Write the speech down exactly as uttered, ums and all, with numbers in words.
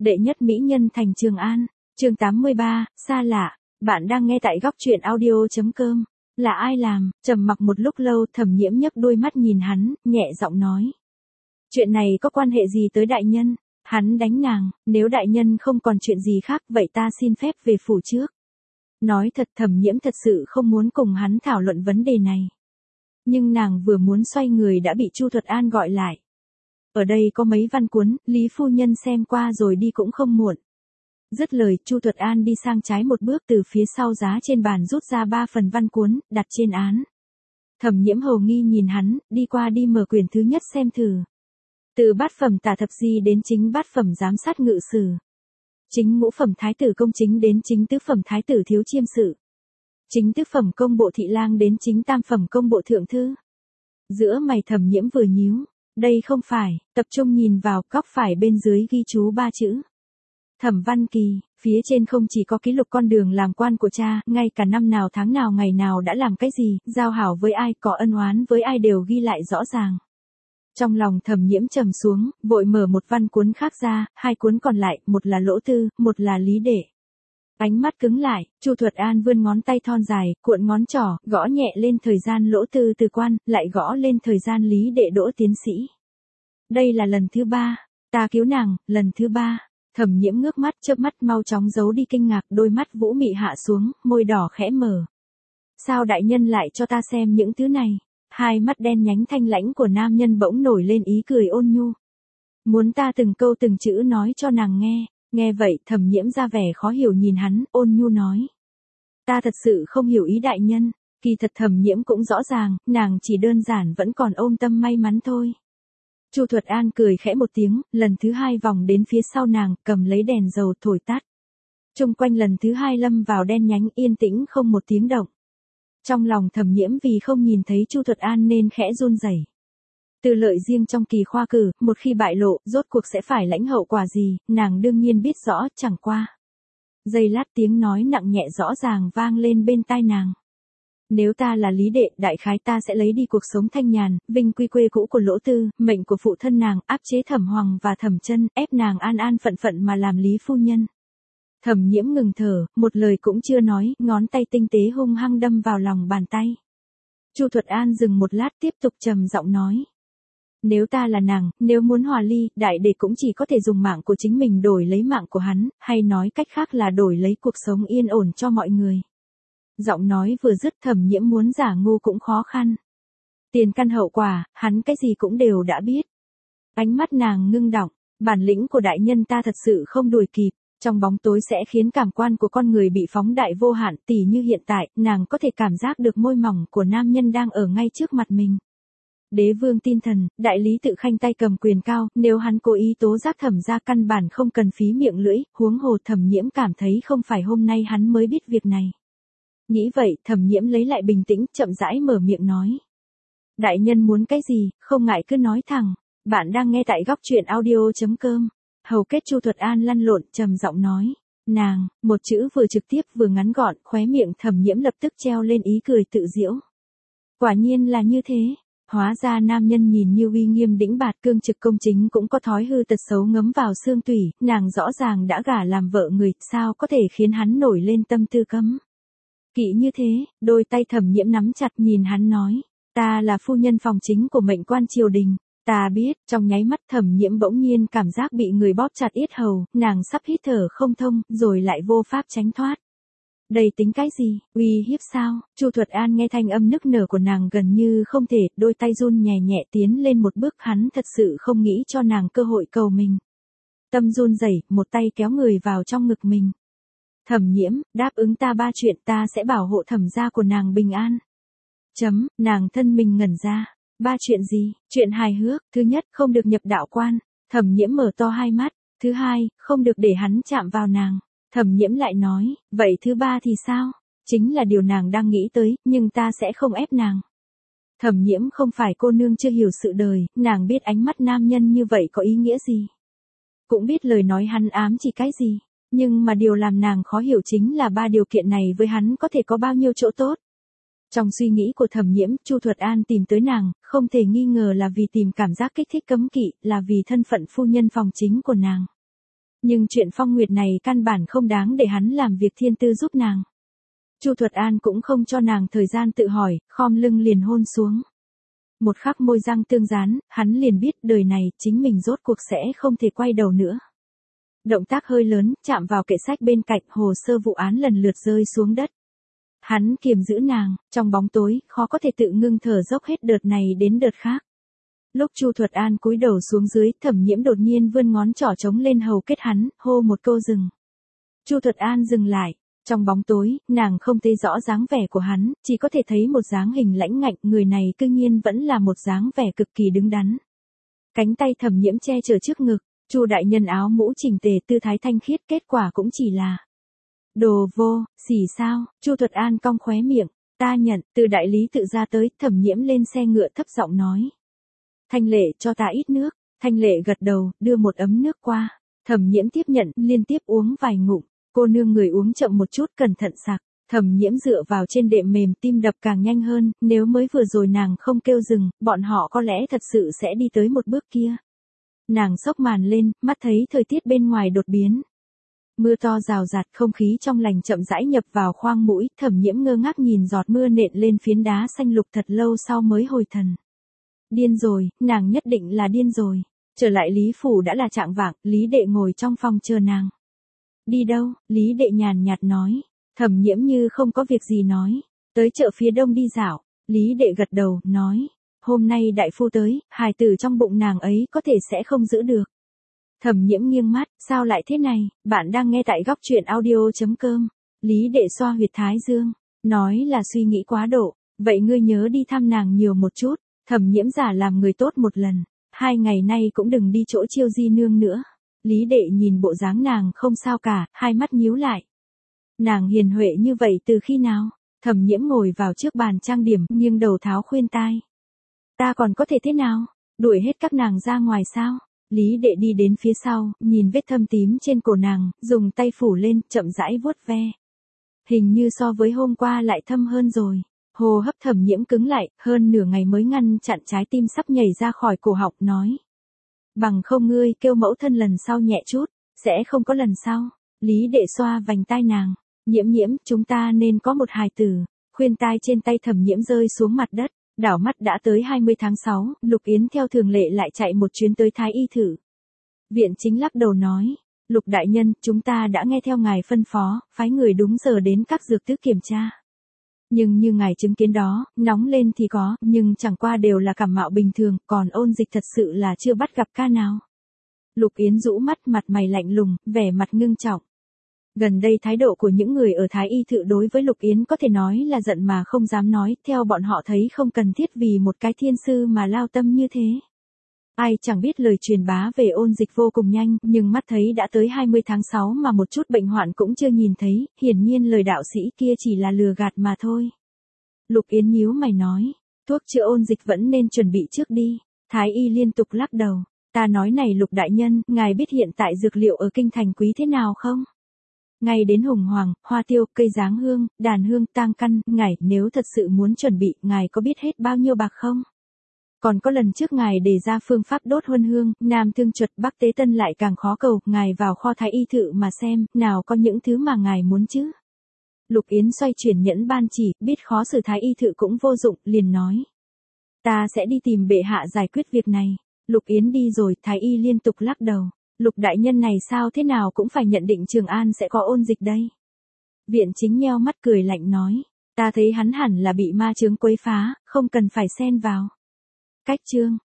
Đệ nhất mỹ nhân thành Trường An, chương tám mươi ba, xa lạ. Bạn đang nghe tại góc truyện audio.com. Là ai làm? Trầm mặc một lúc lâu, Thẩm Nhiễm nhấc đôi mắt nhìn hắn, nhẹ giọng nói. Chuyện này có quan hệ gì tới đại nhân? Hắn đánh nàng, nếu đại nhân không còn chuyện gì khác, vậy ta xin phép về phủ trước. Nói thật, Thẩm Nhiễm thật sự không muốn cùng hắn thảo luận vấn đề này. Nhưng nàng vừa muốn xoay người đã bị Chu Thuật An gọi lại. Ở đây có mấy văn cuốn, Lý phu nhân xem qua rồi đi cũng không muộn. Dứt lời, Chu Thuật An đi sang trái một bước, từ phía sau giá trên bàn rút ra ba phần văn cuốn, đặt trên án. Thẩm Nhiễm hầu nghi nhìn hắn, đi qua đi mở quyển thứ nhất xem thử. Từ bát phẩm tả thập di đến chính bát phẩm giám sát ngự sử. Chính ngũ phẩm thái tử công chính đến chính tứ phẩm thái tử thiếu chiêm sự. Chính tứ phẩm công bộ thị lang đến chính tam phẩm công bộ thượng thư. Giữa mày Thẩm Nhiễm vừa nhíu. Đây không phải, tập trung nhìn vào, góc phải bên dưới ghi chú ba chữ. Thẩm Văn Kỳ, phía trên không chỉ có ký lục con đường làm quan của cha, ngay cả năm nào tháng nào ngày nào đã làm cái gì, giao hảo với ai, có ân oán với ai đều ghi lại rõ ràng. Trong lòng Thẩm Nhiễm trầm xuống, vội mở một văn cuốn khác ra, hai cuốn còn lại, một là Lỗ Tư, một là Lý Đệ. Ánh mắt cứng lại, Chu Thuật An vươn ngón tay thon dài, cuộn ngón trỏ, gõ nhẹ lên thời gian Lỗ Tư từ quan, lại gõ lên thời gian Lý Đệ đỗ tiến sĩ. Đây là lần thứ ba, ta cứu nàng, lần thứ ba. Thẩm Nhiễm ngước mắt, chớp mắt mau chóng giấu đi kinh ngạc, đôi mắt vũ mị hạ xuống, môi đỏ khẽ mở. Sao đại nhân lại cho ta xem những thứ này? Hai mắt đen nhánh thanh lãnh của nam nhân bỗng nổi lên ý cười ôn nhu. Muốn ta từng câu từng chữ nói cho nàng nghe. Nghe vậy, Thẩm Nhiễm ra vẻ khó hiểu nhìn hắn, ôn nhu nói. Ta thật sự không hiểu ý đại nhân, kỳ thật Thẩm Nhiễm cũng rõ ràng, nàng chỉ đơn giản vẫn còn ôm tâm may mắn thôi. Chu Thuật An cười khẽ một tiếng, lần thứ hai vòng đến phía sau nàng, cầm lấy đèn dầu thổi tắt. Chung quanh lần thứ hai lâm vào đen nhánh yên tĩnh không một tiếng động. Trong lòng Thẩm Nhiễm vì không nhìn thấy Chu Thuật An nên khẽ run rẩy. Từ lợi riêng trong kỳ khoa cử, một khi bại lộ, rốt cuộc sẽ phải lãnh hậu quả gì, nàng đương nhiên biết rõ, chẳng qua. Giây lát tiếng nói nặng nhẹ rõ ràng vang lên bên tai nàng. Nếu ta là Lý Đệ, đại khái ta sẽ lấy đi cuộc sống thanh nhàn, vinh quy quê cũ của Lỗ Tư, mệnh của phụ thân nàng, áp chế Thẩm Hoàng và Thẩm Chân, ép nàng an an phận phận mà làm Lý phu nhân. Thẩm Nhiễm ngừng thở, một lời cũng chưa nói, ngón tay tinh tế hung hăng đâm vào lòng bàn tay. Chu Thuật An dừng một lát tiếp tục trầm giọng nói. Nếu ta là nàng, nếu muốn hòa ly, đại đệ cũng chỉ có thể dùng mạng của chính mình đổi lấy mạng của hắn, hay nói cách khác là đổi lấy cuộc sống yên ổn cho mọi người. Giọng nói vừa dứt, Thẩm Nhiễm muốn giả ngu cũng khó khăn. Tiền căn hậu quả, hắn cái gì cũng đều đã biết. Ánh mắt nàng ngưng đọng, bản lĩnh của đại nhân ta thật sự không đuổi kịp, trong bóng tối sẽ khiến cảm quan của con người bị phóng đại vô hạn, tỉ như hiện tại, nàng có thể cảm giác được môi mỏng của nam nhân đang ở ngay trước mặt mình. Đế vương tin thần, đại lý tự khanh tay cầm quyền cao, nếu hắn cố ý tố giác Thẩm gia căn bản không cần phí miệng lưỡi, huống hồ Thẩm Nhiễm cảm thấy không phải hôm nay hắn mới biết việc này. Nghĩ vậy, Thẩm Nhiễm lấy lại bình tĩnh, chậm rãi mở miệng nói. Đại nhân muốn cái gì, không ngại cứ nói thẳng, bạn đang nghe tại góc truyện audio.com. Hầu kết Chu Thuật An lăn lộn, trầm giọng nói. Nàng, một chữ vừa trực tiếp vừa ngắn gọn, khóe miệng Thẩm Nhiễm lập tức treo lên ý cười tự giễu. Quả nhiên là như thế. Hóa ra nam nhân nhìn như uy nghiêm đĩnh bạt cương trực công chính cũng có thói hư tật xấu ngấm vào xương tủy, nàng rõ ràng đã gả làm vợ người, sao có thể khiến hắn nổi lên tâm tư cấm. Kỵ như thế, đôi tay Thẩm Nhiễm nắm chặt nhìn hắn nói, ta là phu nhân phòng chính của mệnh quan triều đình, ta biết, trong nháy mắt Thẩm Nhiễm bỗng nhiên cảm giác bị người bóp chặt yết hầu, nàng sắp hít thở không thông, rồi lại vô pháp tránh thoát. Đây tính cái gì, uy hiếp sao? Chu Thuật An nghe thanh âm nức nở của nàng gần như không thể, đôi tay run nhẹ nhẹ tiến lên một bước, hắn thật sự không nghĩ cho nàng cơ hội cầu mình. Tâm run rẩy, một tay kéo người vào trong ngực mình. Thẩm Nhiễm, đáp ứng ta ba chuyện, ta sẽ bảo hộ Thẩm gia của nàng bình an. Chấm, nàng thân mình ngẩn ra. Ba chuyện gì? Chuyện hài hước, thứ nhất, không được nhập đạo quan. Thẩm Nhiễm mở to hai mắt. Thứ hai, không được để hắn chạm vào nàng. Thẩm Nhiễm lại nói, vậy thứ ba thì sao? Chính là điều nàng đang nghĩ tới, nhưng ta sẽ không ép nàng. Thẩm Nhiễm không phải cô nương chưa hiểu sự đời, nàng biết ánh mắt nam nhân như vậy có ý nghĩa gì. Cũng biết lời nói hắn ám chỉ cái gì. Nhưng mà điều làm nàng khó hiểu chính là ba điều kiện này với hắn có thể có bao nhiêu chỗ tốt. Trong suy nghĩ của Thẩm Nhiễm, Chu Thuật An tìm tới nàng, không thể nghi ngờ là vì tìm cảm giác kích thích cấm kỵ, là vì thân phận phu nhân phòng chính của nàng. Nhưng chuyện Phong Nguyệt này căn bản không đáng để hắn làm việc thiên tư giúp nàng. Chu Thuật An cũng không cho nàng thời gian tự hỏi, khom lưng liền hôn xuống. Một khắc môi răng tương dán, hắn liền biết đời này chính mình rốt cuộc sẽ không thể quay đầu nữa. Động tác hơi lớn, chạm vào kệ sách bên cạnh, hồ sơ vụ án lần lượt rơi xuống đất. Hắn kiềm giữ nàng, trong bóng tối, khó có thể tự ngưng thở dốc hết đợt này đến đợt khác. Lúc Chu Thuật An cúi đầu xuống dưới, Thẩm Nhiễm đột nhiên vươn ngón trỏ trống lên hầu kết hắn, hô một câu dừng. Chu Thuật An dừng lại. Trong bóng tối, nàng không thấy rõ dáng vẻ của hắn, chỉ có thể thấy một dáng hình lãnh ngạnh, người này cư nhiên vẫn là một dáng vẻ cực kỳ đứng đắn. Cánh tay Thẩm Nhiễm che chở trước ngực, Chu đại nhân áo mũ chỉnh tề, tư thái thanh khiết, kết quả cũng chỉ là đồ vô, xỉ sao? Chu Thuật An cong khóe miệng, ta nhận, từ đại lý tự ra tới, Thẩm Nhiễm lên xe ngựa thấp giọng nói. Thanh Lệ, cho ta ít nước. Thanh Lệ gật đầu, đưa một ấm nước qua. Thẩm Nhiễm tiếp nhận, liên tiếp uống vài ngụm. Cô nương người uống chậm một chút, cẩn thận sặc. Thẩm Nhiễm dựa vào trên đệm mềm, tim đập càng nhanh hơn, nếu mới vừa rồi nàng không kêu dừng, bọn họ có lẽ thật sự sẽ đi tới một bước kia. Nàng xốc màn lên, mắt thấy thời tiết bên ngoài đột biến. Mưa to rào rạt, không khí trong lành chậm rãi nhập vào khoang mũi, Thẩm Nhiễm ngơ ngác nhìn giọt mưa nện lên phiến đá xanh lục thật lâu sau mới hồi thần. Điên rồi, nàng nhất định là điên rồi. Trở lại Lý Phủ đã là trạng vạng, Lý Đệ ngồi trong phòng chờ nàng. Đi đâu? Lý Đệ nhàn nhạt nói. Thẩm Nhiễm như không có việc gì nói. Tới chợ phía đông đi dạo. Lý Đệ gật đầu, nói. Hôm nay đại phu tới, hài tử trong bụng nàng ấy có thể sẽ không giữ được. Thẩm Nhiễm nghiêng mắt, sao lại thế này? Bạn đang nghe tại góc truyện audio chấm com. Lý Đệ xoa huyệt thái dương. Nói là suy nghĩ quá độ. Vậy ngươi nhớ đi thăm nàng nhiều một chút. Thẩm Nhiễm giả làm người tốt một lần. Hai ngày nay cũng đừng đi chỗ Chiêu Di nương nữa. Lý Đệ nhìn bộ dáng nàng không sao cả, hai mắt nhíu lại. Nàng hiền huệ như vậy từ khi nào? Thẩm Nhiễm ngồi vào trước bàn trang điểm, nghiêng đầu tháo khuyên tai. Ta còn có thể thế nào? Đuổi hết các nàng ra ngoài sao? Lý Đệ đi đến phía sau, nhìn vết thâm tím trên cổ nàng, dùng tay phủ lên, chậm rãi vuốt ve. Hình như so với hôm qua lại thâm hơn rồi. Hô hấp Thẩm Nhiễm cứng lại, hơn nửa ngày mới ngăn chặn trái tim sắp nhảy ra khỏi cổ họng, nói. Bằng không ngươi kêu mẫu thân lần sau nhẹ chút, sẽ không có lần sau. Lý Đệ xoa vành tai nàng. Nhiễm Nhiễm, chúng ta nên có một hài tử. Khuyên tai trên tay Thẩm Nhiễm rơi xuống mặt đất, đảo mắt đã tới hai mươi tháng sáu, Lục Yến theo thường lệ lại chạy một chuyến tới Thái Y thử. Viện chính lắc đầu nói. Lục đại nhân, chúng ta đã nghe theo ngài phân phó, phái người đúng giờ đến các dược tứ kiểm tra. Nhưng như ngài chứng kiến đó, nóng lên thì có, nhưng chẳng qua đều là cảm mạo bình thường, còn ôn dịch thật sự là chưa bắt gặp ca nào. Lục Yến rũ mắt, mặt mày lạnh lùng, vẻ mặt ngưng trọng. Gần đây thái độ của những người ở Thái Y thự đối với Lục Yến có thể nói là giận mà không dám nói, theo bọn họ thấy không cần thiết vì một cái thiên sư mà lao tâm như thế. Ai chẳng biết lời truyền bá về ôn dịch vô cùng nhanh, nhưng mắt thấy đã tới hai mươi tháng sáu mà một chút bệnh hoạn cũng chưa nhìn thấy, hiển nhiên lời đạo sĩ kia chỉ là lừa gạt mà thôi. Lục Yến nhíu mày nói, thuốc chữa ôn dịch vẫn nên chuẩn bị trước đi. Thái Y liên tục lắc đầu, ta nói này Lục đại nhân, ngài biết hiện tại dược liệu ở kinh thành quý thế nào không? Ngay đến hồng hoàng, hoa tiêu, cây giáng hương, đàn hương, tang căn, ngài nếu thật sự muốn chuẩn bị, ngài có biết hết bao nhiêu bạc không? Còn có lần trước ngài đề ra phương pháp đốt huân hương, Nam thương chuột, Bắc tế tân lại càng khó cầu, ngài vào kho Thái Y thự mà xem, nào có những thứ mà ngài muốn chứ? Lục Yến xoay chuyển nhẫn ban chỉ, biết khó xử Thái Y thự cũng vô dụng, liền nói. Ta sẽ đi tìm bệ hạ giải quyết việc này. Lục Yến đi rồi, Thái Y liên tục lắc đầu. Lục đại nhân này sao thế nào cũng phải nhận định Trường An sẽ có ôn dịch đây. Viện chính nheo mắt cười lạnh nói. Ta thấy hắn hẳn là bị ma chướng quấy phá, không cần phải xen vào. Cách chương.